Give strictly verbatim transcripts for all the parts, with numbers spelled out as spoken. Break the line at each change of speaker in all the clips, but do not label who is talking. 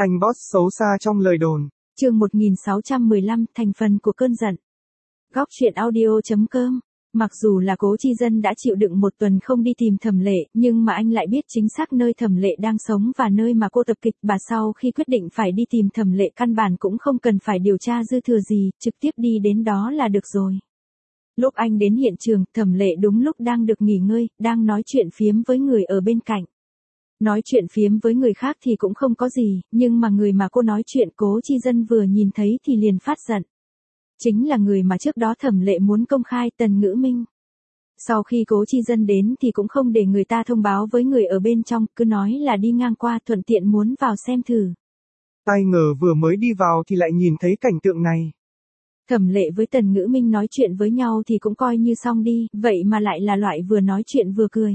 Anh boss xấu xa trong lời đồn.
Chương một nghìn sáu trăm mười lăm, thành phần của cơn giận. Góc truyện audio chấm com. Mặc dù là Cố Chi Dân đã chịu đựng một tuần không đi tìm Thẩm Lệ, nhưng mà anh lại biết chính xác nơi Thẩm Lệ đang sống và nơi mà cô tập kịch, bà sau khi quyết định phải đi tìm Thẩm Lệ căn bản cũng không cần phải điều tra dư thừa gì, trực tiếp đi đến đó là được rồi. Lúc anh đến hiện trường, Thẩm Lệ đúng lúc đang được nghỉ ngơi, đang nói chuyện phiếm với người ở bên cạnh. Nói chuyện phiếm với người khác thì cũng không có gì, nhưng mà người mà cô nói chuyện Cố Chi Dân vừa nhìn thấy thì liền phát giận. Chính là người mà trước đó Thẩm Lệ muốn công khai, Tần Ngữ Minh. Sau khi Cố Chi Dân đến thì cũng không để người ta thông báo với người ở bên trong, cứ nói là đi ngang qua thuận tiện muốn vào xem thử.
Ai ngờ vừa mới đi vào thì lại nhìn thấy cảnh tượng này.
Thẩm Lệ với Tần Ngữ Minh nói chuyện với nhau thì cũng coi như xong đi, vậy mà lại là loại vừa nói chuyện vừa cười.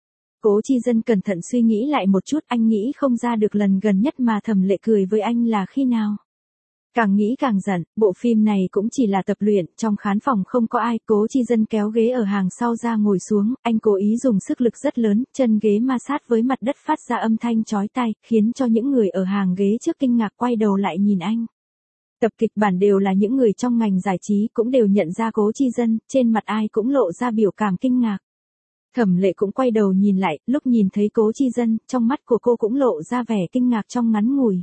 Cố Chi Dân cẩn thận suy nghĩ lại một chút, anh nghĩ không ra được lần gần nhất mà Thẩm Lệ cười với anh là khi nào. Càng nghĩ càng giận, bộ phim này cũng chỉ là tập luyện, trong khán phòng không có ai, Cố Chi Dân kéo ghế ở hàng sau ra ngồi xuống, anh cố ý dùng sức lực rất lớn, chân ghế ma sát với mặt đất phát ra âm thanh chói tai, khiến cho những người ở hàng ghế trước kinh ngạc quay đầu lại nhìn anh. Tập kịch bản đều là những người trong ngành giải trí cũng đều nhận ra Cố Chi Dân, trên mặt ai cũng lộ ra biểu cảm kinh ngạc. Thẩm Lệ cũng quay đầu nhìn lại, lúc nhìn thấy Cố Chi Dân, trong mắt của cô cũng lộ ra vẻ kinh ngạc trong ngắn ngủi.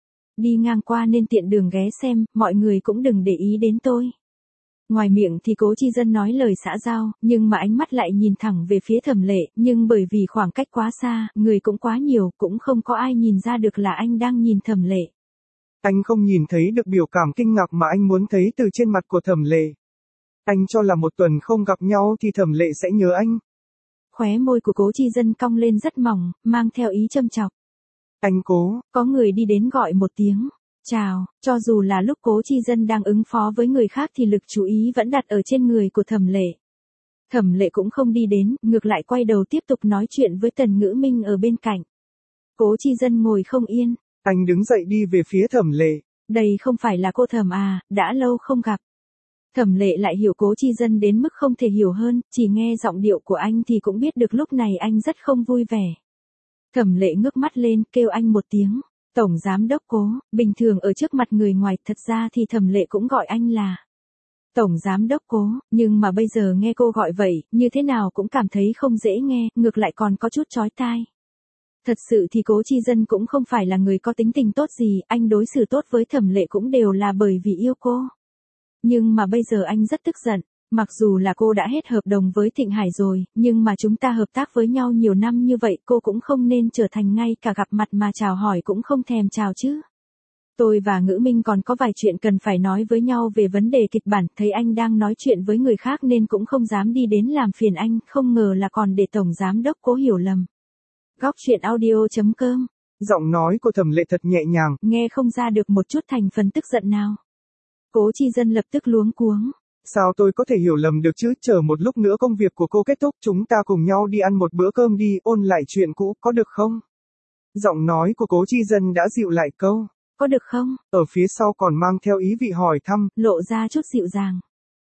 Đi ngang qua nên tiện đường ghé xem, mọi người cũng đừng để ý đến tôi. Ngoài miệng thì Cố Chi Dân nói lời xã giao, nhưng mà ánh mắt lại nhìn thẳng về phía Thẩm Lệ, nhưng bởi vì khoảng cách quá xa, người cũng quá nhiều, cũng không có ai nhìn ra được là anh đang nhìn Thẩm Lệ.
Anh không nhìn thấy được biểu cảm kinh ngạc mà anh muốn thấy từ trên mặt của Thẩm Lệ. Anh cho là một tuần không gặp nhau thì Thẩm Lệ sẽ nhớ anh.
Khóe môi của Cố Chi Dân cong lên rất mỏng, mang theo ý châm chọc.
Anh Cố.
Có người đi đến gọi một tiếng. Chào, cho dù là lúc Cố Chi Dân đang ứng phó với người khác thì lực chú ý vẫn đặt ở trên người của Thẩm Lệ. Thẩm Lệ cũng không đi đến, ngược lại quay đầu tiếp tục nói chuyện với Tần Ngữ Minh ở bên cạnh. Cố Chi Dân ngồi không yên.
Anh đứng dậy đi về phía Thẩm Lệ.
Đây không phải là cô Thẩm à, đã lâu không gặp. Thẩm Lệ lại hiểu Cố Chi Dân đến mức không thể hiểu hơn, chỉ nghe giọng điệu của anh thì cũng biết được lúc này anh rất không vui vẻ. Thẩm Lệ ngước mắt lên, kêu anh một tiếng. Tổng Giám Đốc Cố, bình thường ở trước mặt người ngoài, thật ra thì Thẩm Lệ cũng gọi anh là Tổng Giám Đốc Cố, nhưng mà bây giờ nghe cô gọi vậy, như thế nào cũng cảm thấy không dễ nghe, ngược lại còn có chút chói tai. Thật sự thì Cố Chi Dân cũng không phải là người có tính tình tốt gì, anh đối xử tốt với Thẩm Lệ cũng đều là bởi vì yêu cô. Nhưng mà bây giờ anh rất tức giận, mặc dù là cô đã hết hợp đồng với Thịnh Hải rồi, nhưng mà chúng ta hợp tác với nhau nhiều năm như vậy, cô cũng không nên trở thành ngay cả gặp mặt mà chào hỏi cũng không thèm chào chứ. Tôi và Ngữ Minh còn có vài chuyện cần phải nói với nhau về vấn đề kịch bản, thấy anh đang nói chuyện với người khác nên cũng không dám đi đến làm phiền anh, không ngờ là còn để Tổng Giám Đốc Cố hiểu lầm. Góc truyện audio chấm com.
Giọng nói của Thẩm Lệ thật nhẹ nhàng,
nghe không ra được một chút thành phần tức giận nào. Cố Chi Dân lập tức luống cuống.
Sao tôi có thể hiểu lầm được chứ, chờ một lúc nữa công việc của cô kết thúc, chúng ta cùng nhau đi ăn một bữa cơm đi, ôn lại chuyện cũ, có được không? Giọng nói của Cố Chi Dân đã dịu lại câu.
Có được không?
Ở phía sau còn mang theo ý vị hỏi thăm,
lộ ra chút dịu dàng.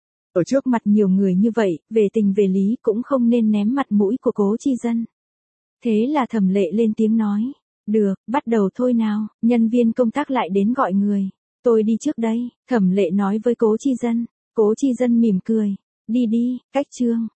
Ở trước
mặt nhiều người như vậy, về tình về lý cũng không nên ném mặt mũi của Cố Chi Dân. Thế là Thẩm Lệ lên tiếng nói. Được, bắt đầu thôi nào, nhân viên công tác lại đến gọi người. Tôi đi trước đây, Thẩm Lệ nói với Cố Chi Dân. Cố Chi Dân mỉm cười. Đi đi, cách chương.